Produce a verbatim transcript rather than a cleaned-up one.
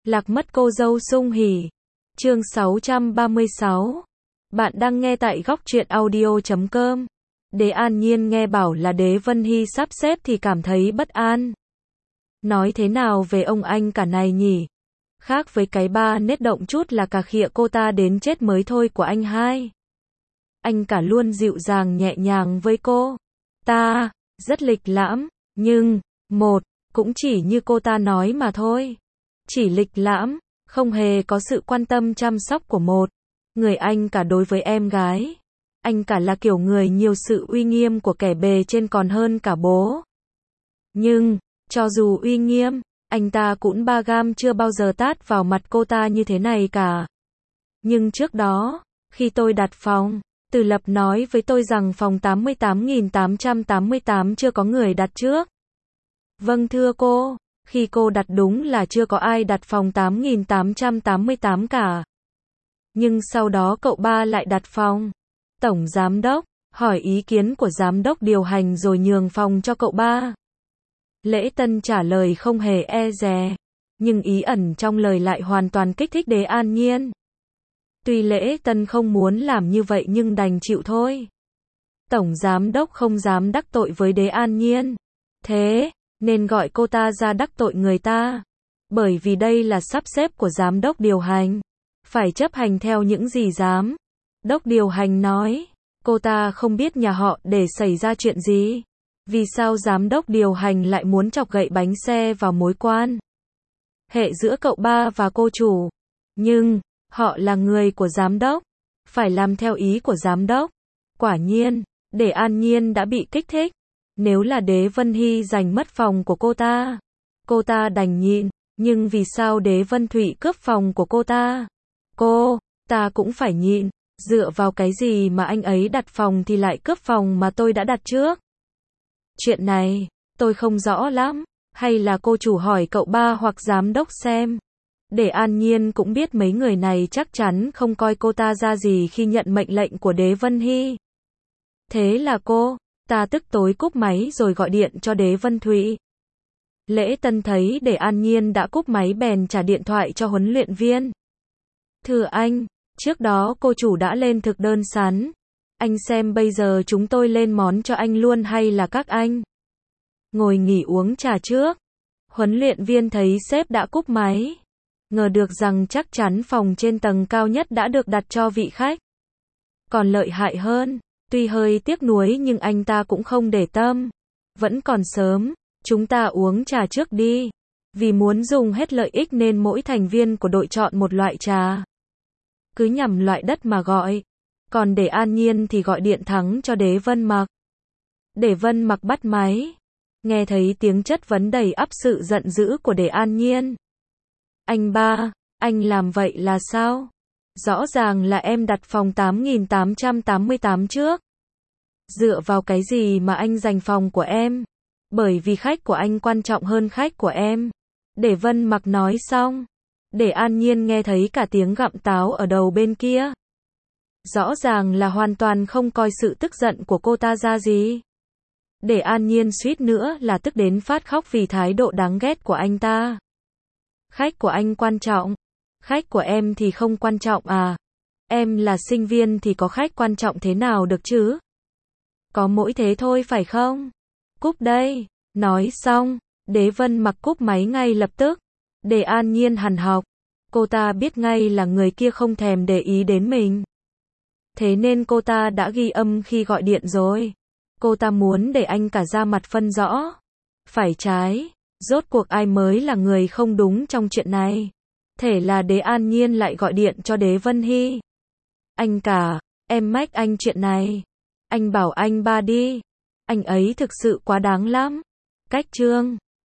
Lạc mất cô dâu sung hỉ. Chương sáu trăm ba mươi sáu. Bạn đang nghe tại góc truyện audio chấm com. Đế An Nhiên nghe bảo là Đế Vân Hy sắp xếp thì cảm thấy bất an. Nói thế nào về ông anh cả này nhỉ? Khác với cái ba nết động chút là cà khịa cô ta đến chết mới thôi của anh hai. Anh cả luôn dịu dàng nhẹ nhàng với cô. Ta, rất lịch lãm, nhưng, một, cũng chỉ như cô ta nói mà thôi. Chỉ lịch lãm, không hề có sự quan tâm chăm sóc của một người anh cả đối với em gái. Anh cả là kiểu người nhiều sự uy nghiêm của kẻ bề trên còn hơn cả bố. Nhưng, cho dù uy nghiêm, anh ta cũng ba gam chưa bao giờ tát vào mặt cô ta như thế này cả. Nhưng trước đó, khi tôi đặt phòng, Từ Lập nói với tôi rằng phòng tám mươi tám nghìn tám trăm tám mươi tám chưa có người đặt trước. Vâng thưa cô, khi cô đặt đúng là chưa có ai đặt phòng tám nghìn tám trăm tám mươi tám cả. Nhưng sau đó cậu ba lại đặt phòng. Tổng giám đốc hỏi ý kiến của giám đốc điều hành rồi nhường phòng cho cậu ba. Lễ Tân trả lời không hề e dè, nhưng ý ẩn trong lời lại hoàn toàn kích thích Đế An Nhiên. Tuy Lễ Tân không muốn làm như vậy nhưng đành chịu thôi. Tổng giám đốc không dám đắc tội với Đế An Nhiên. Thế nên gọi cô ta ra đắc tội người ta. Bởi vì đây là sắp xếp của giám đốc điều hành. Phải chấp hành theo những gì giám đốc điều hành nói. Cô ta không biết nhà họ để xảy ra chuyện gì. Vì sao giám đốc điều hành lại muốn chọc gậy bánh xe vào mối quan hệ giữa cậu ba và cô chủ. Nhưng, họ là người của giám đốc. Phải làm theo ý của giám đốc. Quả nhiên, Đế An Nhiên đã bị kích thích. Nếu là Đế Vân Hy giành mất phòng của cô ta, cô ta đành nhịn. Nhưng vì sao Đế Vân Thụy cướp phòng của cô ta? Cô, ta cũng phải nhịn. Dựa vào cái gì mà anh ấy đặt phòng thì lại cướp phòng mà tôi đã đặt trước? Chuyện này, tôi không rõ lắm. Hay là cô chủ hỏi cậu ba hoặc giám đốc xem. Đế An Nhiên cũng biết mấy người này chắc chắn không coi cô ta ra gì khi nhận mệnh lệnh của Đế Vân Hy. Thế là cô, ta tức tối cúp máy rồi gọi điện cho Đế Vân Thụy. Lễ Tân thấy Đế An Nhiên đã cúp máy bèn trả điện thoại cho huấn luyện viên. Thưa anh, trước đó cô chủ đã lên thực đơn sẵn. Anh xem bây giờ chúng tôi lên món cho anh luôn hay là các anh ngồi nghỉ uống trà trước. Huấn luyện viên thấy sếp đã cúp máy. Ngờ được rằng chắc chắn phòng trên tầng cao nhất đã được đặt cho vị khách. Còn lợi hại hơn, tuy hơi tiếc nuối nhưng anh ta cũng không để tâm. Vẫn còn sớm, chúng ta uống trà trước đi. Vì muốn dùng hết lợi ích nên mỗi thành viên của đội chọn một loại trà. Cứ nhằm loại đất mà gọi. Còn Đế An Nhiên thì gọi điện thắng cho Đế Vân Mặc. Đế Vân Mặc bắt máy. Nghe thấy tiếng chất vấn đầy ắp sự giận dữ của Đế An Nhiên. Anh ba, anh làm vậy là sao? Rõ ràng là em đặt phòng tám nghìn tám trăm tám mươi tám trước. Dựa vào cái gì mà anh giành phòng của em? Bởi vì khách của anh quan trọng hơn khách của em. Đế Vân Mặc nói xong. Đế An Nhiên nghe thấy cả tiếng gặm táo ở đầu bên kia. Rõ ràng là hoàn toàn không coi sự tức giận của cô ta ra gì. Đế An Nhiên suýt nữa là tức đến phát khóc vì thái độ đáng ghét của anh ta. Khách của anh quan trọng. Khách của em thì không quan trọng à? Em là sinh viên thì có khách quan trọng thế nào được chứ? Có mỗi thế thôi phải không? Cúp đây. Nói xong, Đế Vân Mặc cúp máy ngay lập tức. Đế An Nhiên hằn học. Cô ta biết ngay là người kia không thèm để ý đến mình. Thế nên cô ta đã ghi âm khi gọi điện rồi. Cô ta muốn để anh cả ra mặt phân rõ. Phải trái. Rốt cuộc ai mới là người không đúng trong chuyện này? Thể là Đế An Nhiên lại gọi điện cho Đế Vân Hy. Anh cả, em mách anh chuyện này. Anh bảo anh ba đi. Anh ấy thực sự quá đáng lắm. Cách chương